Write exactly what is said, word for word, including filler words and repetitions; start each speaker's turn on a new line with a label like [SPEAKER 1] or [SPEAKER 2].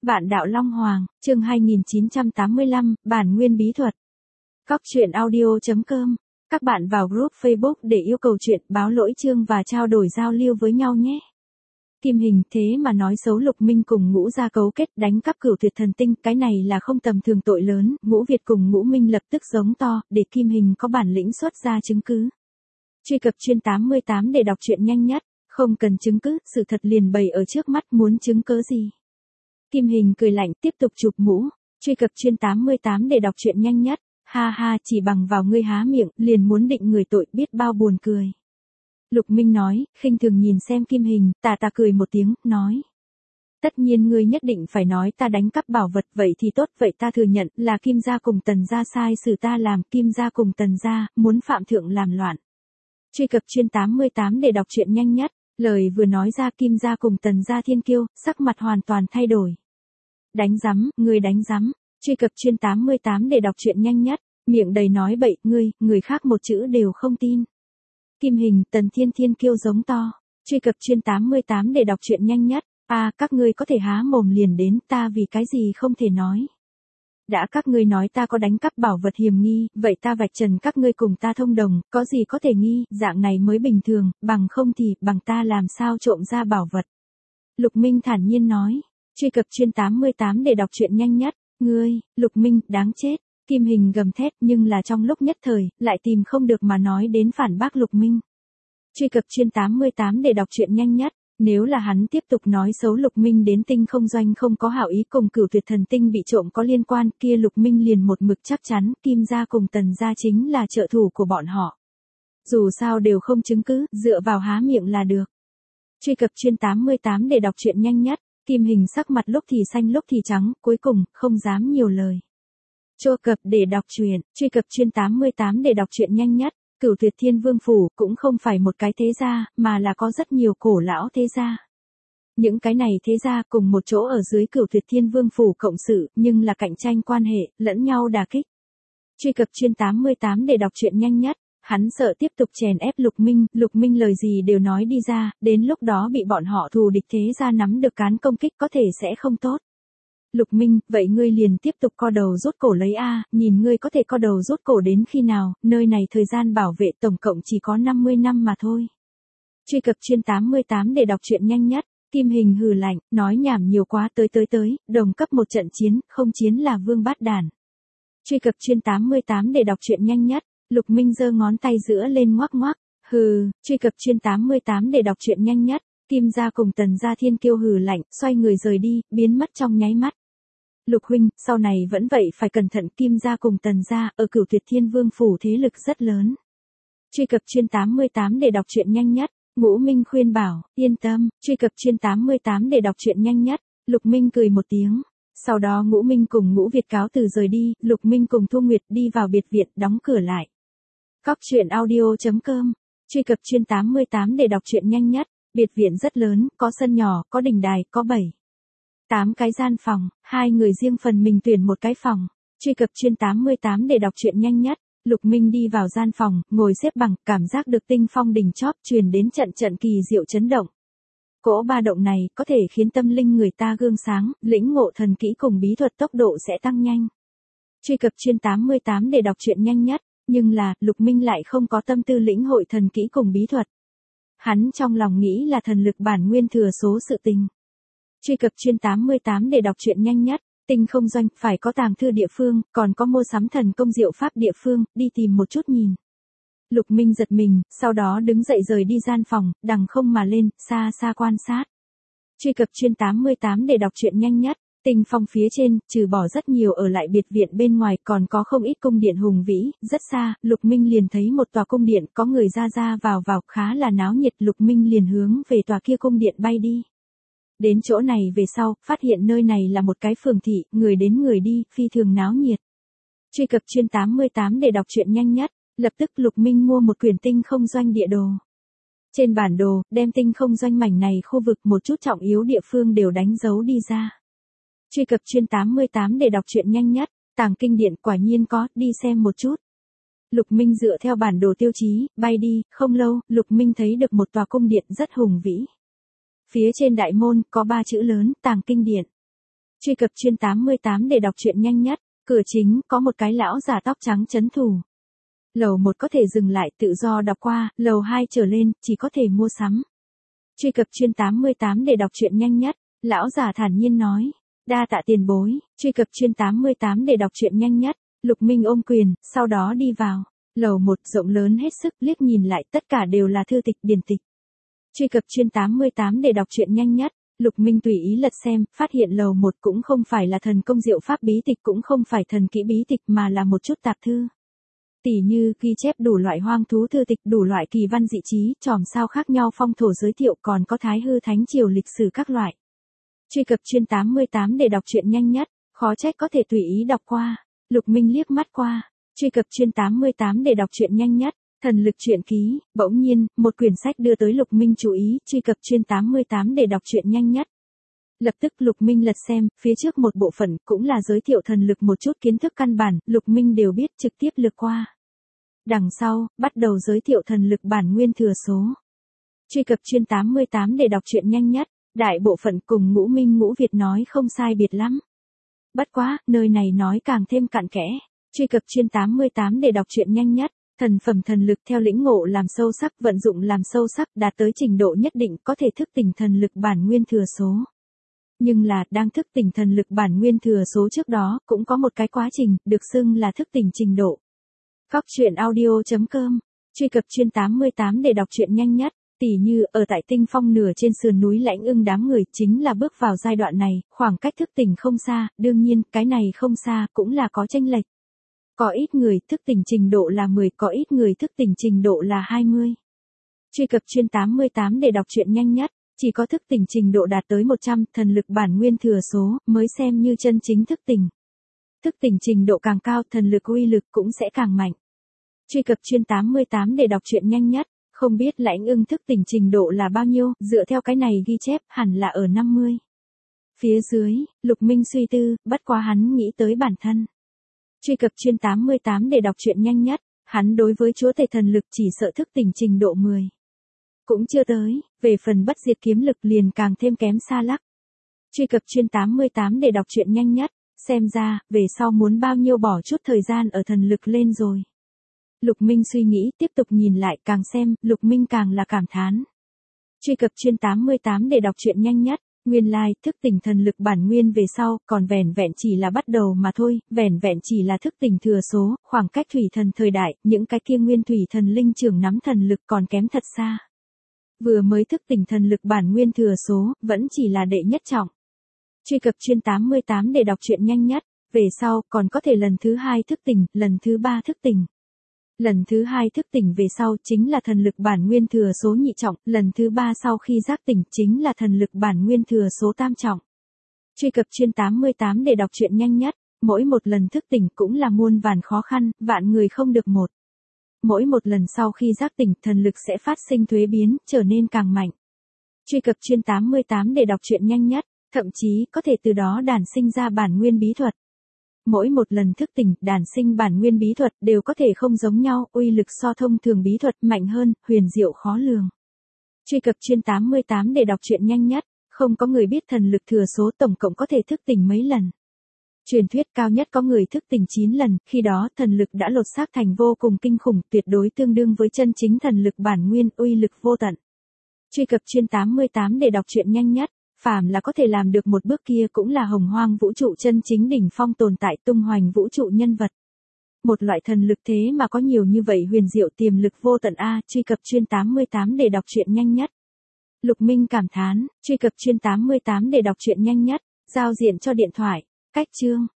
[SPEAKER 1] Vạn đạo Long Hoàng, chương hai nghìn chín trăm tám mươi lăm, bản nguyên bí thuật. Cóc truyện audio chấm com. Các bạn vào group Facebook để yêu cầu chuyện, báo lỗi chương và trao đổi giao lưu với nhau nhé. Kim Hình thế mà nói xấu Lục Minh cùng Ngũ Gia cấu kết đánh cắp Cửu Tuyệt Thần Tinh, cái này là không tầm thường tội lớn. Ngũ Việt cùng Ngũ Minh lập tức giống to, để Kim Hình có bản lĩnh xuất ra chứng cứ. Truy cập chuyên tám mươi tám để đọc truyện nhanh nhất, không cần chứng cứ, sự thật liền bày ở trước mắt, muốn chứng cớ gì. Kim Hình cười lạnh tiếp tục chụp mũ. Truy cập chuyên tám mươi tám để đọc truyện nhanh nhất. Ha ha, chỉ bằng vào ngươi há miệng, liền muốn định người tội, biết bao buồn cười. Lục Minh nói, khinh thường nhìn xem Kim Hình, tà tà cười một tiếng, nói. Tất nhiên ngươi nhất định phải nói ta đánh cắp bảo vật, vậy thì tốt, vậy ta thừa nhận là Kim gia cùng Tần gia sai xử ta làm, Kim gia cùng Tần gia muốn phạm thượng làm loạn. Truy cập chuyên tám mươi tám để đọc truyện nhanh nhất. Lời vừa nói ra, Kim gia cùng Tần gia thiên kiêu, sắc mặt hoàn toàn thay đổi. Đánh rắm, ngươi đánh rắm. Truy cập chuyên tám mươi tám để đọc truyện nhanh nhất. Miệng đầy nói bậy, ngươi, người khác một chữ đều không tin. Kim Hình, Tần thiên thiên kiêu giống to. Truy cập chuyên tám mươi tám để đọc truyện nhanh nhất. À, các ngươi có thể há mồm liền đến, ta vì cái gì không thể nói. Đã các ngươi nói ta có đánh cắp bảo vật hiểm nghi, vậy ta vạch trần các ngươi cùng ta thông đồng, có gì có thể nghi, dạng này mới bình thường, bằng không thì, bằng ta làm sao trộm ra bảo vật. Lục Minh thản nhiên nói. Truy cập chuyên tám mươi tám để đọc truyện nhanh nhất. Ngươi, Lục Minh, đáng chết. Kim Hình gầm thét, nhưng là trong lúc nhất thời, lại tìm không được mà nói đến phản bác Lục Minh. Truy cập chuyên tám mươi tám để đọc truyện nhanh nhất. Nếu là hắn tiếp tục nói xấu Lục Minh đến tinh không doanh không có hảo ý cùng Cửu Tuyệt Thần Tinh bị trộm có liên quan, kia Lục Minh liền một mực chắc chắn, Kim gia cùng Tần gia chính là trợ thủ của bọn họ. Dù sao đều không chứng cứ, dựa vào há miệng là được. Truy cập chuyên tám mươi tám để đọc truyện nhanh nhất. Kim Hình sắc mặt lúc thì xanh lúc thì trắng, cuối cùng, không dám nhiều lời. Truy cập để đọc truyện, truy cập chuyên tám mươi tám để đọc truyện nhanh nhất. Cửu Tuyệt Thiên Vương Phủ cũng không phải một cái thế gia, mà là có rất nhiều cổ lão thế gia. Những cái này thế gia cùng một chỗ ở dưới Cửu Tuyệt Thiên Vương Phủ cộng sự, nhưng là cạnh tranh quan hệ, lẫn nhau đả kích. Truy cập chuyên tám mươi tám để đọc truyện nhanh nhất. Hắn sợ tiếp tục chèn ép Lục Minh, Lục Minh lời gì đều nói đi ra, đến lúc đó bị bọn họ thù địch thế gia nắm được cán công kích có thể sẽ không tốt. Lục Minh, vậy ngươi liền tiếp tục co đầu rút cổ lấy a, nhìn ngươi có thể co đầu rút cổ đến khi nào, nơi này thời gian bảo vệ tổng cộng chỉ có năm mươi năm mà thôi. Truy cập chuyên tám mươi tám để đọc truyện nhanh nhất. Kim Hình hừ lạnh, nói nhảm nhiều quá, tới tới tới, đồng cấp một trận chiến, không chiến là vương bát đản. Truy cập chuyên tám mươi tám để đọc truyện nhanh nhất. Lục Minh giơ ngón tay giữa lên ngoắc ngoắc, hừ, truy cập chuyên tám mươi tám để đọc truyện nhanh nhất. Kim gia cùng Tần gia thiên kiêu hừ lạnh, xoay người rời đi, biến mất trong nháy mắt. Lục huynh, sau này vẫn vậy phải cẩn thận, Kim gia cùng Tần gia ở Cửu Tuyệt Thiên Vương Phủ thế lực rất lớn. Truy cập chuyên tám mươi tám để đọc truyện nhanh nhất. Ngũ Minh khuyên bảo, yên tâm. Truy cập chuyên tám mươi tám để đọc truyện nhanh nhất. Lục Minh cười một tiếng. Sau đó Ngũ Minh cùng Ngũ Việt cáo từ rời đi, Lục Minh cùng Thu Nguyệt đi vào biệt viện, đóng cửa lại. Cóc truyện audio chấm com. Truy cập chuyên tám mươi tám để đọc truyện nhanh nhất. Biệt viện rất lớn, có sân nhỏ, có đình đài, có bảy tám cái gian phòng, hai người riêng phần mình tuyển một cái phòng. Truy cập chuyên tám mươi tám để đọc truyện nhanh nhất. Lục Minh đi vào gian phòng, ngồi xếp bằng, cảm giác được tinh phong đỉnh chóp truyền đến trận trận kỳ diệu chấn động. Cỗ ba động này có thể khiến tâm linh người ta gương sáng, lĩnh ngộ thần kỹ cùng bí thuật tốc độ sẽ tăng nhanh. Truy cập chuyên tám mươi tám để đọc truyện nhanh nhất, nhưng là, Lục Minh lại không có tâm tư lĩnh hội thần kỹ cùng bí thuật. Hắn trong lòng nghĩ là thần lực bản nguyên thừa số sự tình. Truy cập chuyên tám mươi tám để đọc truyện nhanh nhất. Tinh không doanh, phải có tàng thư địa phương, còn có mua sắm thần công diệu pháp địa phương, đi tìm một chút nhìn. Lục Minh giật mình, sau đó đứng dậy rời đi gian phòng, đằng không mà lên, xa xa quan sát. Truy cập chuyên tám mươi tám để đọc truyện nhanh nhất. Tinh phong phía trên, trừ bỏ rất nhiều ở lại biệt viện bên ngoài, còn có không ít cung điện hùng vĩ, rất xa, Lục Minh liền thấy một tòa cung điện, có người ra ra vào vào, khá là náo nhiệt, Lục Minh liền hướng về tòa kia cung điện bay đi. Đến chỗ này về sau, phát hiện nơi này là một cái phường thị, người đến người đi, phi thường náo nhiệt. Truy cập chuyên tám mươi tám để đọc truyện nhanh nhất. Lập tức Lục Minh mua một quyển tinh không doanh địa đồ. Trên bản đồ, đem tinh không doanh mảnh này khu vực một chút trọng yếu địa phương đều đánh dấu đi ra. Truy cập chuyên tám mươi tám để đọc truyện nhanh nhất. Tàng kinh điện quả nhiên có, đi xem một chút. Lục Minh dựa theo bản đồ tiêu chí, bay đi, không lâu, Lục Minh thấy được một tòa cung điện rất hùng vĩ. Phía trên đại môn, có ba chữ lớn, Tàng kinh điện. Truy cập chuyên tám mươi tám để đọc truyện nhanh nhất. Cửa chính có một cái lão già tóc trắng trấn thủ. Lầu một có thể dừng lại tự do đọc qua, lầu hai trở lên chỉ có thể mua sắm. Truy cập chuyên tám mươi tám để đọc truyện nhanh nhất. Lão già thản nhiên nói. Đa tạ tiền bối. Truy cập chuyên tám mươi tám để đọc truyện nhanh nhất. Lục Minh ôm quyền, sau đó đi vào. Lầu một rộng lớn hết sức, liếc nhìn lại tất cả đều là thư tịch điển tịch. Truy cập chuyên tám mươi tám để đọc truyện nhanh nhất. Lục Minh tùy ý lật xem, phát hiện lầu một cũng không phải là thần công diệu pháp bí tịch, cũng không phải thần kỹ bí tịch, mà là một chút tạp thư. Tỉ như ghi chép đủ loại hoang thú thư tịch, đủ loại kỳ văn dị trí, chòm sao khác nhau phong thổ giới thiệu, còn có thái hư thánh triều lịch sử các loại. Truy cập chuyên tám mươi tám để đọc truyện nhanh nhất. Khó trách có thể tùy ý đọc qua. Lục Minh liếc mắt qua. Truy cập chuyên tám mươi tám để đọc truyện nhanh nhất. Thần lực truyện ký. Bỗng nhiên, một quyển sách đưa tới Lục Minh chú ý. Truy cập chuyên tám mươi tám để đọc truyện nhanh nhất. Lập tức Lục Minh lật xem, phía trước một bộ phận cũng là giới thiệu thần lực, một chút kiến thức căn bản, Lục Minh đều biết, trực tiếp lược qua. Đằng sau, bắt đầu giới thiệu thần lực bản nguyên thừa số. Truy cập chuyên tám mươi tám để đọc truyện nhanh nhất. Đại bộ phận cùng Ngũ Minh Ngũ Việt nói không sai biệt lắm. Bất quá, nơi này nói càng thêm cặn kẽ. Truy cập chuyên tám mươi tám để đọc truyện nhanh nhất. Thần phẩm thần lực theo lĩnh ngộ làm sâu sắc, vận dụng làm sâu sắc, đạt tới trình độ nhất định có thể thức tỉnh thần lực bản nguyên thừa số. Nhưng là, đang thức tỉnh thần lực bản nguyên thừa số trước đó, cũng có một cái quá trình, được xưng là thức tỉnh trình độ. Cóc truyện audio chấm com. Truy cập chuyên tám mươi tám để đọc truyện nhanh nhất. Tỉ như, ở tại Tinh Phong nửa trên sườn núi Lãnh Ưng đám người, chính là bước vào giai đoạn này, khoảng cách thức tỉnh không xa, đương nhiên, cái này không xa, cũng là có chênh lệch. Có ít người thức tỉnh trình độ là mười, có ít người thức tỉnh trình độ là hai mươi. Truy cập chuyên tám mươi tám để đọc truyện nhanh nhất. Chỉ có thức tỉnh trình độ đạt tới một trăm, thần lực bản nguyên thừa số, mới xem như chân chính thức tỉnh. Thức tỉnh trình độ càng cao, thần lực uy lực cũng sẽ càng mạnh. Truy cập chuyên tám mươi tám để đọc truyện nhanh nhất. Không biết Lãnh Ưng thức tỉnh trình độ là bao nhiêu, dựa theo cái này ghi chép, hẳn là ở năm mươi. Phía dưới, Lục Minh suy tư, bất quá hắn nghĩ tới bản thân. Truy cập chuyên tám mươi tám để đọc truyện nhanh nhất. Hắn đối với chúa tể thần lực chỉ sợ thức tỉnh trình độ mười. Cũng chưa tới, về phần bất diệt kiếm lực liền càng thêm kém xa lắc. Truy cập chuyên tám mươi tám để đọc truyện nhanh nhất. Xem ra, về sau muốn bao nhiêu bỏ chút thời gian ở thần lực lên rồi. Lục Minh suy nghĩ, tiếp tục nhìn lại, càng xem, Lục Minh càng là cảm thán. Truy cập chuyên tám mươi tám để đọc truyện nhanh nhất. Nguyên lai, like, thức tỉnh thần lực bản nguyên về sau, còn vẻn vẹn chỉ là bắt đầu mà thôi, vẻn vẹn chỉ là thức tỉnh thừa số, khoảng cách thủy thần thời đại, những cái kia nguyên thủy thần linh trưởng nắm thần lực còn kém thật xa. Vừa mới thức tỉnh thần lực bản nguyên thừa số, vẫn chỉ là đệ nhất trọng. Truy cập chuyên tám mươi tám để đọc truyện nhanh nhất. Về sau, còn có thể lần thứ hai thức tỉnh, lần thứ ba thức tỉnh. Lần thứ hai thức tỉnh về sau chính là thần lực bản nguyên thừa số nhị trọng, lần thứ ba sau khi giác tỉnh chính là thần lực bản nguyên thừa số tam trọng. Truy cập chuyên tám mươi tám để đọc truyện nhanh nhất. Mỗi một lần thức tỉnh cũng là muôn vàn khó khăn, vạn người không được một. Mỗi một lần sau khi giác tỉnh, thần lực sẽ phát sinh thuế biến, trở nên càng mạnh. Truy cập chuyên tám mươi tám để đọc truyện nhanh nhất. Thậm chí, có thể từ đó đản sinh ra bản nguyên bí thuật. Mỗi một lần thức tỉnh, đản sinh bản nguyên bí thuật đều có thể không giống nhau, uy lực so thông thường bí thuật mạnh hơn, huyền diệu khó lường. Truy cập chuyên tám mươi tám để đọc truyện nhanh nhất. Không có người biết thần lực thừa số tổng cộng có thể thức tỉnh mấy lần. Truyền thuyết cao nhất có người thức tỉnh chín lần, khi đó thần lực đã lột xác thành vô cùng kinh khủng, tuyệt đối tương đương với chân chính thần lực bản nguyên, uy lực vô tận. Truy cập chuyên tám mươi tám để đọc truyện nhanh nhất. Phàm là có thể làm được một bước kia cũng là hồng hoang vũ trụ chân chính đỉnh phong tồn tại, tung hoành vũ trụ nhân vật. Một loại thần lực thế mà có nhiều như vậy huyền diệu, tiềm lực vô tận a. Truy cập chuyên tám mươi tám để đọc truyện nhanh nhất. Lục Minh cảm thán. Truy cập chuyên tám mươi tám để đọc truyện nhanh nhất. Giao diện cho điện thoại. Cách chương.